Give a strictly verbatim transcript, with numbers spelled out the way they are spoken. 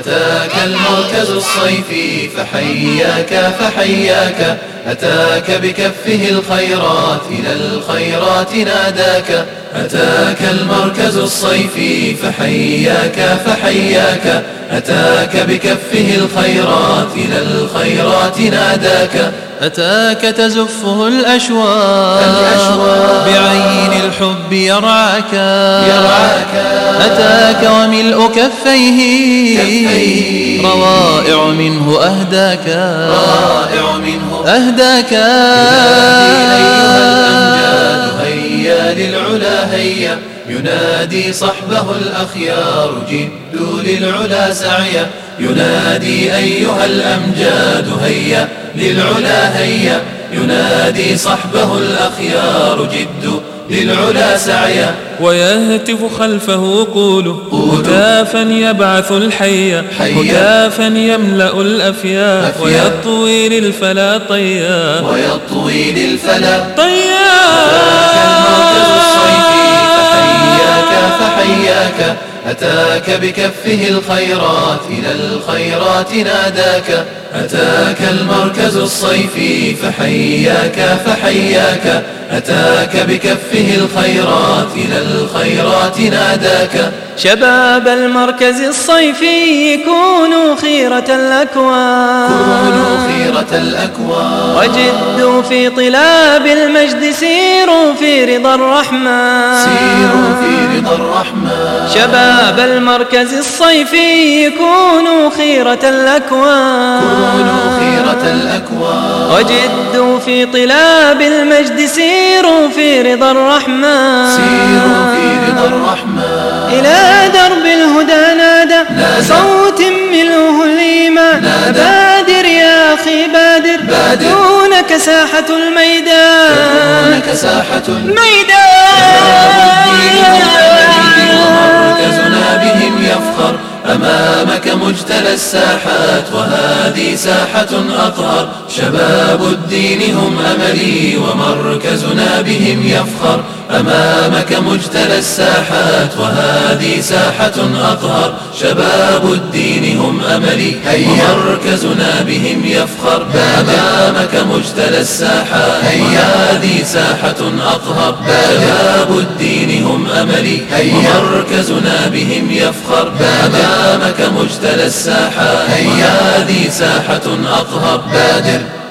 أتاك المركز الصيفي فحياك فحياك، أتاك بكفه الخيرات إلى الخيرات ناداك. أتاك المركز الصيفي فحياك فحياك، أتاك بكفه الخيرات إلى الخيرات ناداك. أتاك تزفه الأشواق, الأشواق بعين الحب يرعاك, يرعاك. أتاك وملء كفيه, كفيه روائع منه أهداك, روائع منه أهداك. ينادي أيها الأمجاد هيا للعلا هيا، ينادي صحبه الأخيار جدوا للعلا سعيا. ينادي أيها الأمجاد هيا للعلا هيا، ينادي صحبه الأخيار جدوا للعلا سعيا. ويهتف خلفه قوله هتافا يبعث الحيا, هتافا يملأ الأفيا, ويطوي للفلا طيا, ويطوي للفلا طيا. فحياك أتاك بكفه الخيرات إلى الخيرات ناداك. أتاك المركز الصيفي فحياك فحياك، أتاك بكفه الخيرات إلى الخيرات ناداك. شباب المركز الصيفي كونوا خيرة الأكوان, كونوا خيرة الأكوان, وجدوا في طلاب المجد سيروا في رضا الرحمن, سيروا في رضا الرحمن. شباب المركز الصيفي كونوا خيرة الأكوان, كونوا خيرة الأكوان, وجدوا في طلاب المجد سيروا في رضا الرحمن, سيروا في رضا الرحمن. إلى درب الهدى نادى, نادى صوت ملؤه الإيمان, بادر يا أخي بادر, بادر دونك ساحة الميدان, دونك ساحة الميدان. ومركزنا بهم يفخر, أمامك مجتلى الساحات وهذه ساحة أطهر. شباب الدين هم أملي ومركزنا بهم يفخر, أمامك مجتلى الساحات وهذه ساحة أطهر. شباب الدين هم أملي ومركزنا بهم يفخر, أمامك مجتلى الساحات وهذه ساحة أطهر. شباب الدين هم أملي ومركزنا بهم يفخر, أمامك مجتلى الساحات وهذه ساحة أطهر. بادر